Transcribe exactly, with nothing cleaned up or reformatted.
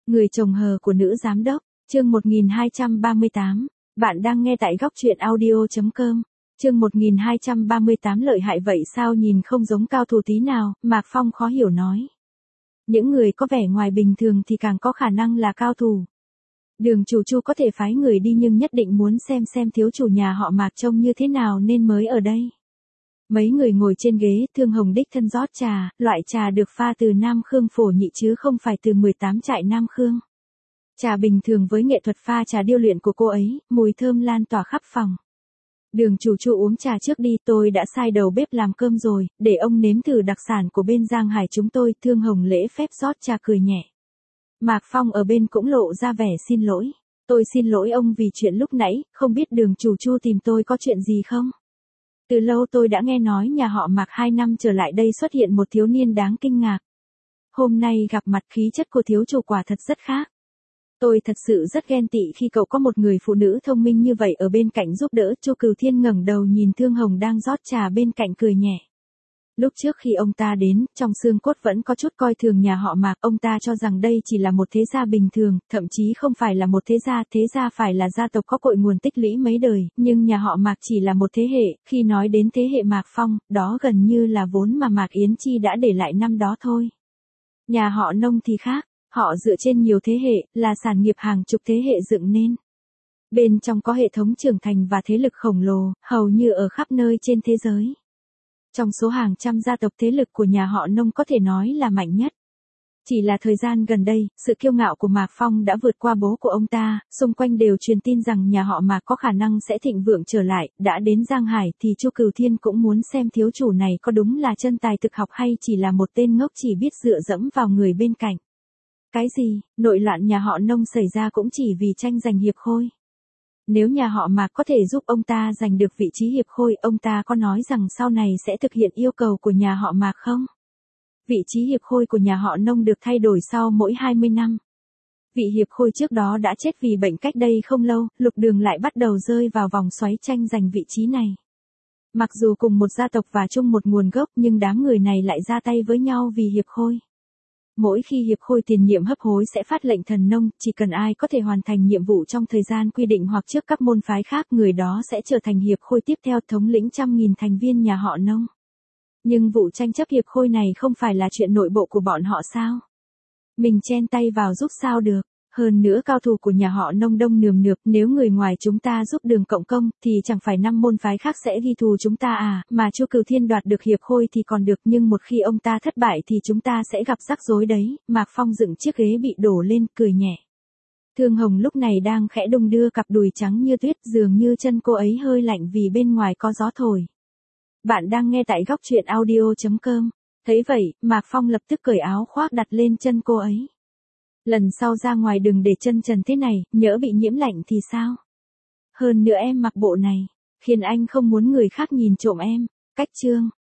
Người chồng hờ của nữ giám đốc, chương một nghìn hai trăm ba mươi tám. Bạn đang nghe tại góc truyện audio chấm com. Chương một nghìn hai trăm ba mươi tám lợi hại vậy sao nhìn không giống cao thủ tí nào, Mạc Phong khó hiểu nói. Những người có vẻ ngoài bình thường thì càng có khả năng là cao thủ. Đường chủ Chu có thể phái người đi nhưng nhất định muốn xem xem thiếu chủ nhà họ Mạc trông như thế nào nên mới ở đây. Mấy người ngồi trên ghế, Thương Hồng đích thân rót trà, loại trà được pha từ Nam Khương phổ nhị chứ không phải từ mười tám trại Nam Khương. Trà bình thường với nghệ thuật pha trà điêu luyện của cô ấy, mùi thơm lan tỏa khắp phòng. Đường chủ Chu uống trà trước đi, tôi đã sai đầu bếp làm cơm rồi, để ông nếm thử đặc sản của bên Giang Hải chúng tôi. Thương Hồng lễ phép rót trà cười nhẹ. Mạc Phong ở bên cũng lộ ra vẻ xin lỗi. Tôi xin lỗi ông vì chuyện lúc nãy, không biết đường chủ Chu tìm tôi có chuyện gì không? Từ lâu tôi đã nghe nói nhà họ Mạc hai năm trở lại đây xuất hiện một thiếu niên đáng kinh ngạc. Hôm nay gặp mặt khí chất của thiếu chủ quả thật rất khác. Tôi thật sự rất ghen tị khi cậu có một người phụ nữ thông minh như vậy ở bên cạnh giúp đỡ. Chu Cửu Thiên ngẩng đầu nhìn Thương Hồng đang rót trà bên cạnh cười nhẹ. Lúc trước khi ông ta đến, trong xương cốt vẫn có chút coi thường nhà họ Mạc, ông ta cho rằng đây chỉ là một thế gia bình thường, thậm chí không phải là một thế gia, thế gia phải là gia tộc có cội nguồn tích lũy mấy đời, nhưng nhà họ Mạc chỉ là một thế hệ, khi nói đến thế hệ Mạc Phong, đó gần như là vốn mà Mạc Yến Chi đã để lại năm đó thôi. Nhà họ Nông thì khác, họ dựa trên nhiều thế hệ, là sản nghiệp hàng chục thế hệ dựng nên. Bên trong có hệ thống trưởng thành và thế lực khổng lồ, hầu như ở khắp nơi trên thế giới. Trong số hàng trăm gia tộc thế lực của nhà họ Nông có thể nói là mạnh nhất. Chỉ là thời gian gần đây, sự kiêu ngạo của Mạc Phong đã vượt qua bố của ông ta, xung quanh đều truyền tin rằng nhà họ Mạc có khả năng sẽ thịnh vượng trở lại, đã đến Giang Hải thì Chu Cửu Thiên cũng muốn xem thiếu chủ này có đúng là chân tài thực học hay chỉ là một tên ngốc chỉ biết dựa dẫm vào người bên cạnh. Cái gì, nội loạn nhà họ Nông xảy ra cũng chỉ vì tranh giành hiệp khôi. Nếu nhà họ Mạc có thể giúp ông ta giành được vị trí hiệp khôi, ông ta có nói rằng sau này sẽ thực hiện yêu cầu của nhà họ Mạc không? Vị trí hiệp khôi của nhà họ Nông được thay đổi sau mỗi hai mươi năm. Vị hiệp khôi trước đó đã chết vì bệnh cách đây không lâu, Lục Đường lại bắt đầu rơi vào vòng xoáy tranh giành vị trí này. Mặc dù cùng một gia tộc và chung một nguồn gốc nhưng đám người này lại ra tay với nhau vì hiệp khôi. Mỗi khi hiệp khôi tiền nhiệm hấp hối sẽ phát lệnh thần nông, chỉ cần ai có thể hoàn thành nhiệm vụ trong thời gian quy định hoặc trước các môn phái khác, người đó sẽ trở thành hiệp khôi tiếp theo, thống lĩnh trăm nghìn thành viên nhà họ Nông. Nhưng vụ tranh chấp hiệp khôi này không phải là chuyện nội bộ của bọn họ sao? Mình chen tay vào giúp sao được? Hơn nữa cao thủ của nhà họ Nông đông nườm nượp, nếu người ngoài chúng ta giúp Đường cộng công, thì chẳng phải năm môn phái khác sẽ ghi thù chúng ta à, mà Chu Cửu Thiên đoạt được hiệp khôi thì còn được, nhưng một khi ông ta thất bại thì chúng ta sẽ gặp rắc rối đấy. Mạc Phong dựng chiếc ghế bị đổ lên, cười nhẹ. Thương Hồng lúc này đang khẽ đung đưa cặp đùi trắng như tuyết, dường như chân cô ấy hơi lạnh vì bên ngoài có gió thổi. Bạn đang nghe tại góc truyện audio chấm com. Thấy vậy, Mạc Phong lập tức cởi áo khoác đặt lên chân cô ấy. Lần sau ra ngoài đừng để chân trần thế này, nhỡ bị nhiễm lạnh thì sao? Hơn nữa em mặc bộ này, khiến anh không muốn người khác nhìn trộm em. Cách chương.